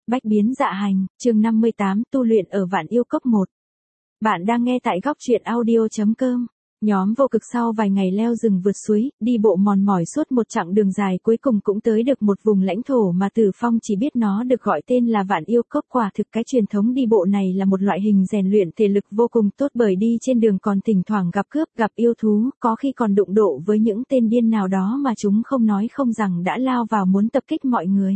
Bách biến dạ hành, chương 58, tu luyện ở Vạn Yêu Cốc 1. Bạn đang nghe tại góc truyện audio.com. Nhóm vô cực sau vài ngày leo rừng vượt suối, đi bộ mòn mỏi suốt một chặng đường dài cuối cùng cũng tới được một vùng lãnh thổ mà Tử Phong chỉ biết nó được gọi tên là Vạn Yêu Cốc. Quả thực cái truyền thống đi bộ này là một loại hình rèn luyện thể lực vô cùng tốt, bởi đi trên đường còn thỉnh thoảng gặp cướp, gặp yêu thú, có khi còn đụng độ với những tên điên nào đó mà chúng không nói không rằng đã lao vào muốn tập kích mọi người.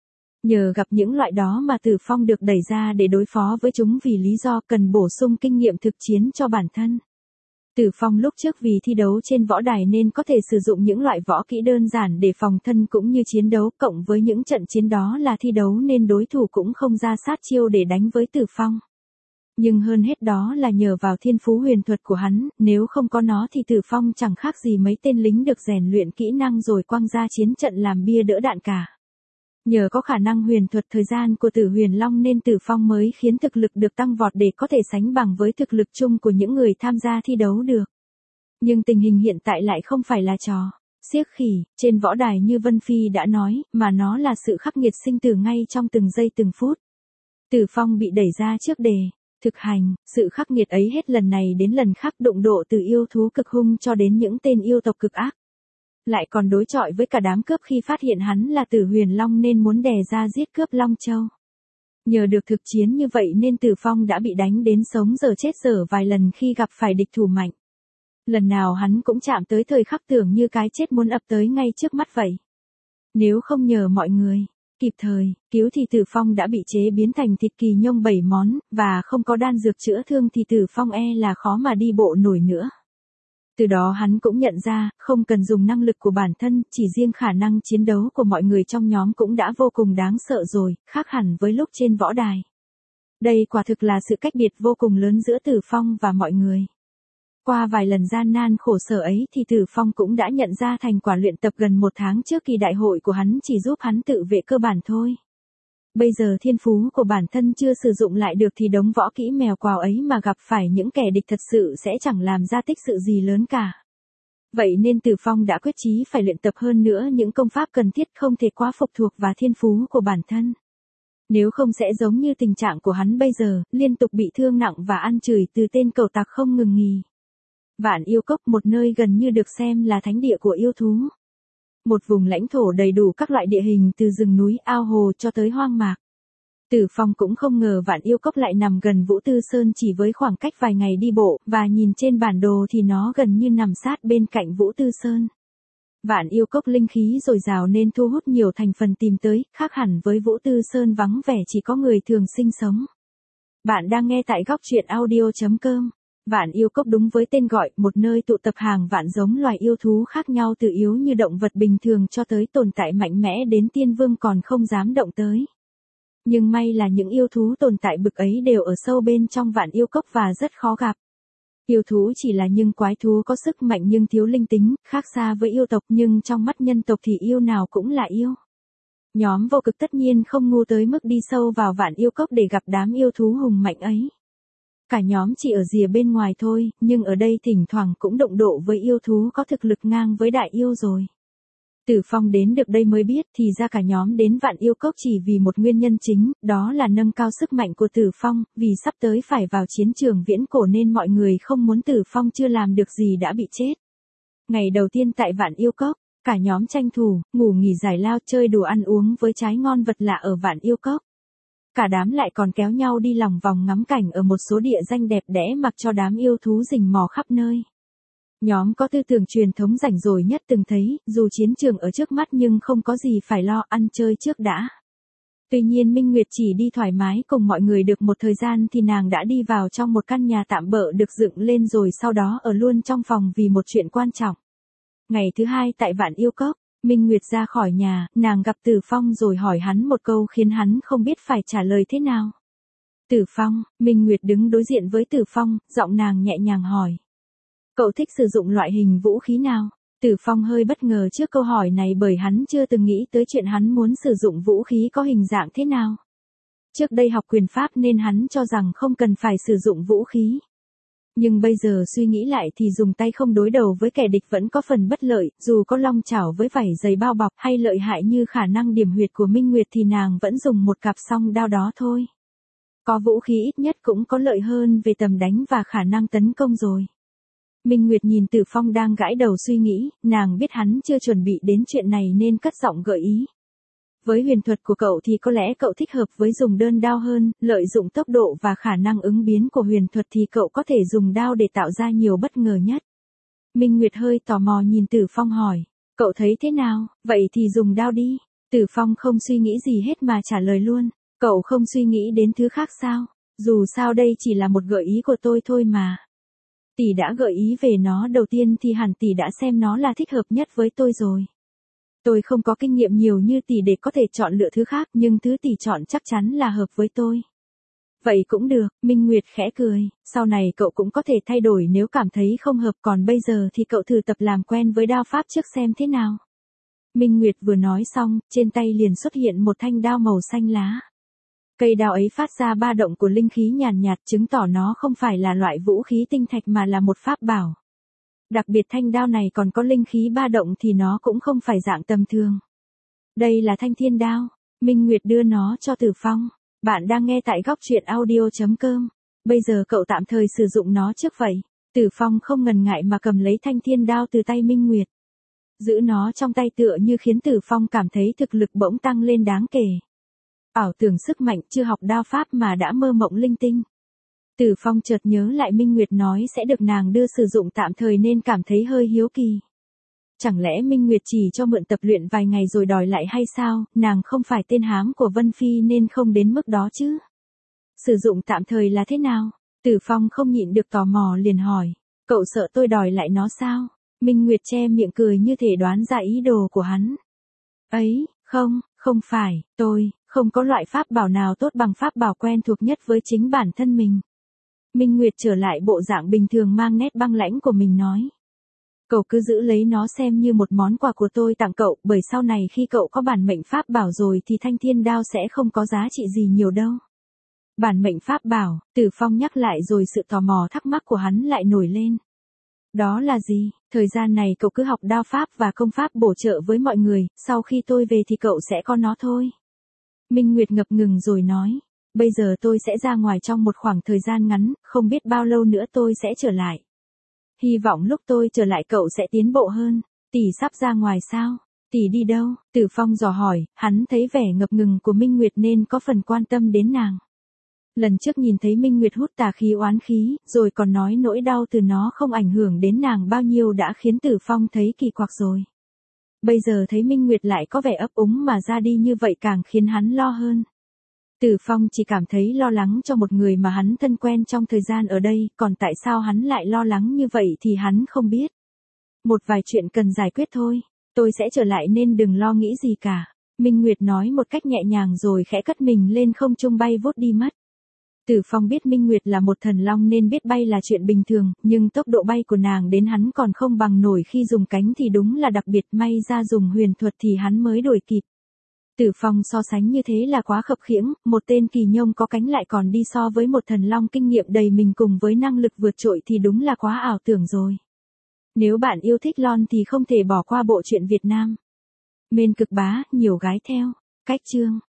Nhờ gặp những loại đó mà Tử Phong được đẩy ra để đối phó với chúng vì lý do cần bổ sung kinh nghiệm thực chiến cho bản thân. Tử Phong lúc trước vì thi đấu trên võ đài nên có thể sử dụng những loại võ kỹ đơn giản để phòng thân cũng như chiến đấu, cộng với những trận chiến đó là thi đấu nên đối thủ cũng không ra sát chiêu để đánh với Tử Phong. Nhưng hơn hết đó là nhờ vào thiên phú huyền thuật của hắn, nếu không có nó thì Tử Phong chẳng khác gì mấy tên lính được rèn luyện kỹ năng rồi quăng ra chiến trận làm bia đỡ đạn cả. Nhờ có khả năng huyền thuật thời gian của Tử Huyền Long nên Tử Phong mới khiến thực lực được tăng vọt để có thể sánh bằng với thực lực chung của những người tham gia thi đấu được. Nhưng tình hình hiện tại lại không phải là trò xiếc khỉ trên võ đài như Vân Phi đã nói, mà nó là sự khắc nghiệt sinh tử ngay trong từng giây từng phút. Tử Phong bị đẩy ra trước đề thực hành, sự khắc nghiệt ấy hết lần này đến lần khác đụng độ từ yêu thú cực hung cho đến những tên yêu tộc cực ác. Lại còn đối chọi với cả đám cướp khi phát hiện hắn là Tử Huyền Long nên muốn đè ra giết cướp Long Châu. Nhờ được thực chiến như vậy nên Tử Phong đã bị đánh đến sống dở chết dở vài lần khi gặp phải địch thủ mạnh. Lần nào hắn cũng chạm tới thời khắc tưởng như cái chết muốn ập tới ngay trước mắt vậy. Nếu không nhờ mọi người kịp thời cứu thì Tử Phong đã bị chế biến thành thịt kỳ nhông 7 món, và không có đan dược chữa thương thì Tử Phong là khó mà đi bộ nổi nữa. Từ đó hắn cũng nhận ra, không cần dùng năng lực của bản thân, chỉ riêng khả năng chiến đấu của mọi người trong nhóm cũng đã vô cùng đáng sợ rồi, khác hẳn với lúc trên võ đài. Đây quả thực là sự cách biệt vô cùng lớn giữa Tử Phong và mọi người. Qua vài lần gian nan khổ sở ấy thì Tử Phong cũng đã nhận ra thành quả luyện tập gần 1 tháng trước kỳ đại hội của hắn chỉ giúp hắn tự vệ cơ bản thôi. Bây giờ thiên phú của bản thân chưa sử dụng lại được thì đống võ kỹ mèo quào ấy mà gặp phải những kẻ địch thật sự sẽ chẳng làm ra tích sự gì lớn cả. Vậy nên Tử Phong đã quyết chí phải luyện tập hơn nữa những công pháp cần thiết, không thể quá phụ thuộc vào thiên phú của bản thân. Nếu không sẽ giống như tình trạng của hắn bây giờ, liên tục bị thương nặng và ăn chửi từ tên cẩu tặc không ngừng nghỉ. Vạn Yêu Cốc, một nơi gần như được xem là thánh địa của yêu thú. Một vùng lãnh thổ đầy đủ các loại địa hình từ rừng núi, ao hồ cho tới hoang mạc. Tử Phong cũng không ngờ Vạn Yêu Cốc lại nằm gần Vũ Tư Sơn chỉ với khoảng cách vài ngày đi bộ, và nhìn trên bản đồ thì nó gần như nằm sát bên cạnh Vũ Tư Sơn. Vạn Yêu Cốc linh khí dồi dào nên thu hút nhiều thành phần tìm tới, khác hẳn với Vũ Tư Sơn vắng vẻ chỉ có người thường sinh sống. Bạn đang nghe tại góc truyện audio.com. Vạn Yêu Cốc đúng với tên gọi, một nơi tụ tập hàng vạn giống loài yêu thú khác nhau, từ yếu như động vật bình thường cho tới tồn tại mạnh mẽ đến tiên vương còn không dám động tới. Nhưng may là những yêu thú tồn tại bực ấy đều ở sâu bên trong Vạn Yêu Cốc và rất khó gặp. Yêu thú chỉ là những quái thú có sức mạnh nhưng thiếu linh tính, khác xa với yêu tộc, nhưng trong mắt nhân tộc thì yêu nào cũng là yêu. Nhóm vô cực tất nhiên không ngu tới mức đi sâu vào Vạn Yêu Cốc để gặp đám yêu thú hùng mạnh ấy. Cả nhóm chỉ ở rìa bên ngoài thôi, nhưng ở đây thỉnh thoảng cũng đụng độ với yêu thú có thực lực ngang với đại yêu rồi. Tử Phong đến được đây mới biết thì ra cả nhóm đến Vạn Yêu Cốc chỉ vì một nguyên nhân chính, đó là nâng cao sức mạnh của Tử Phong, vì sắp tới phải vào chiến trường viễn cổ nên mọi người không muốn Tử Phong chưa làm được gì đã bị chết. Ngày đầu tiên tại Vạn Yêu Cốc, cả nhóm tranh thủ, ngủ nghỉ giải lao, chơi đùa ăn uống với trái ngon vật lạ ở Vạn Yêu Cốc. Cả đám lại còn kéo nhau đi lòng vòng ngắm cảnh ở một số địa danh đẹp đẽ mặc cho đám yêu thú rình mò khắp nơi. Nhóm có tư tưởng truyền thống rảnh rỗi nhất từng thấy, dù chiến trường ở trước mắt nhưng không có gì phải lo, ăn chơi trước đã. Tuy nhiên Minh Nguyệt chỉ đi thoải mái cùng mọi người được một thời gian thì nàng đã đi vào trong một căn nhà tạm bợ được dựng lên rồi sau đó ở luôn trong phòng vì một chuyện quan trọng. Ngày thứ 2 tại Vạn Yêu Cốc, Minh Nguyệt ra khỏi nhà, nàng gặp Tử Phong rồi hỏi hắn một câu khiến hắn không biết phải trả lời thế nào. Tử Phong, Minh Nguyệt đứng đối diện với Tử Phong, giọng nàng nhẹ nhàng hỏi. Cậu thích sử dụng loại hình vũ khí nào? Tử Phong hơi bất ngờ trước câu hỏi này bởi hắn chưa từng nghĩ tới chuyện hắn muốn sử dụng vũ khí có hình dạng thế nào. Trước đây học quyền pháp nên hắn cho rằng không cần phải sử dụng vũ khí. Nhưng bây giờ suy nghĩ lại thì dùng tay không đối đầu với kẻ địch vẫn có phần bất lợi, dù có long chảo với vảy dày bao bọc hay lợi hại như khả năng điểm huyệt của Minh Nguyệt thì nàng vẫn dùng một cặp song đao đó thôi. Có vũ khí ít nhất cũng có lợi hơn về tầm đánh và khả năng tấn công rồi. Minh Nguyệt nhìn Tử Phong đang gãi đầu suy nghĩ, nàng biết hắn chưa chuẩn bị đến chuyện này nên cất giọng gợi ý. Với huyền thuật của cậu thì có lẽ cậu thích hợp với dùng đơn đao hơn, lợi dụng tốc độ và khả năng ứng biến của huyền thuật thì cậu có thể dùng đao để tạo ra nhiều bất ngờ nhất. Minh Nguyệt hơi tò mò nhìn Tử Phong hỏi, cậu thấy thế nào, vậy thì dùng đao đi. Tử Phong không suy nghĩ gì hết mà trả lời luôn, cậu không suy nghĩ đến thứ khác sao, dù sao đây chỉ là một gợi ý của tôi thôi mà. Tỷ đã gợi ý về nó đầu tiên thì hẳn tỷ đã xem nó là thích hợp nhất với tôi rồi. Tôi không có kinh nghiệm nhiều như tỷ để có thể chọn lựa thứ khác nhưng thứ tỷ chọn chắc chắn là hợp với tôi. Vậy cũng được, Minh Nguyệt khẽ cười, sau này cậu cũng có thể thay đổi nếu cảm thấy không hợp còn bây giờ thì cậu thử tập làm quen với đao pháp trước xem thế nào. Minh Nguyệt vừa nói xong, trên tay liền xuất hiện một thanh đao màu xanh lá. Cây đao ấy phát ra ba động của linh khí nhàn nhạt chứng tỏ nó không phải là loại vũ khí tinh thạch mà là một pháp bảo. Đặc biệt thanh đao này còn có linh khí ba động thì nó cũng không phải dạng tầm thường. Đây là thanh thiên đao, Minh Nguyệt đưa nó cho Tử Phong. Bạn đang nghe tại góc truyện audio.com. Bây giờ cậu tạm thời sử dụng nó trước vậy. Tử Phong không ngần ngại mà cầm lấy thanh thiên đao từ tay Minh Nguyệt. Giữ nó trong tay tựa như khiến Tử Phong cảm thấy thực lực bỗng tăng lên đáng kể. Ảo tưởng sức mạnh chưa học đao pháp mà đã mơ mộng linh tinh. Tử Phong chợt nhớ lại Minh Nguyệt nói sẽ được nàng đưa sử dụng tạm thời nên cảm thấy hơi hiếu kỳ. Chẳng lẽ Minh Nguyệt chỉ cho mượn tập luyện vài ngày rồi đòi lại hay sao, nàng không phải tên hám của Vân Phi nên không đến mức đó chứ. Sử dụng tạm thời là thế nào? Tử Phong không nhịn được tò mò liền hỏi, cậu sợ tôi đòi lại nó sao? Minh Nguyệt che miệng cười như thể đoán ra ý đồ của hắn. Ấy, không phải, tôi không có loại pháp bảo nào tốt bằng pháp bảo quen thuộc nhất với chính bản thân mình. Minh Nguyệt trở lại bộ dạng bình thường mang nét băng lãnh của mình nói. Cậu cứ giữ lấy nó xem như một món quà của tôi tặng cậu, bởi sau này khi cậu có bản mệnh pháp bảo rồi thì thanh thiên đao sẽ không có giá trị gì nhiều đâu. Bản mệnh pháp bảo, Tử Phong nhắc lại rồi sự tò mò thắc mắc của hắn lại nổi lên. Đó là gì? Thời gian này cậu cứ học đao pháp và công pháp bổ trợ với mọi người, sau khi tôi về thì cậu sẽ có nó thôi. Minh Nguyệt ngập ngừng rồi nói. Bây giờ tôi sẽ ra ngoài trong một khoảng thời gian ngắn, không biết bao lâu nữa tôi sẽ trở lại. Hy vọng lúc tôi trở lại cậu sẽ tiến bộ hơn. Tỷ sắp ra ngoài sao? Tỷ đi đâu? Tử Phong dò hỏi, hắn thấy vẻ ngập ngừng của Minh Nguyệt nên có phần quan tâm đến nàng. Lần trước nhìn thấy Minh Nguyệt hút tà khí oán khí, rồi còn nói nỗi đau từ nó không ảnh hưởng đến nàng bao nhiêu đã khiến Tử Phong thấy kỳ quặc rồi. Bây giờ thấy Minh Nguyệt lại có vẻ ấp úng mà ra đi như vậy càng khiến hắn lo hơn. Tử Phong chỉ cảm thấy lo lắng cho một người mà hắn thân quen trong thời gian ở đây, còn tại sao hắn lại lo lắng như vậy thì hắn không biết. Một vài chuyện cần giải quyết thôi, tôi sẽ trở lại nên đừng lo nghĩ gì cả. Minh Nguyệt nói một cách nhẹ nhàng rồi khẽ cất mình lên không trung bay vút đi mất. Tử Phong biết Minh Nguyệt là một thần long nên biết bay là chuyện bình thường, nhưng tốc độ bay của nàng đến hắn còn không bằng nổi khi dùng cánh thì đúng là đặc biệt, may ra dùng huyền thuật thì hắn mới đuổi kịp. Tử Phong so sánh như thế là quá khập khiễng, một tên kỳ nhông có cánh lại còn đi so với một thần long kinh nghiệm đầy mình cùng với năng lực vượt trội thì đúng là quá ảo tưởng rồi. Nếu bạn yêu thích lon thì không thể bỏ qua bộ truyện Việt Nam. Mên Cực Bá, nhiều gái theo. Cách chương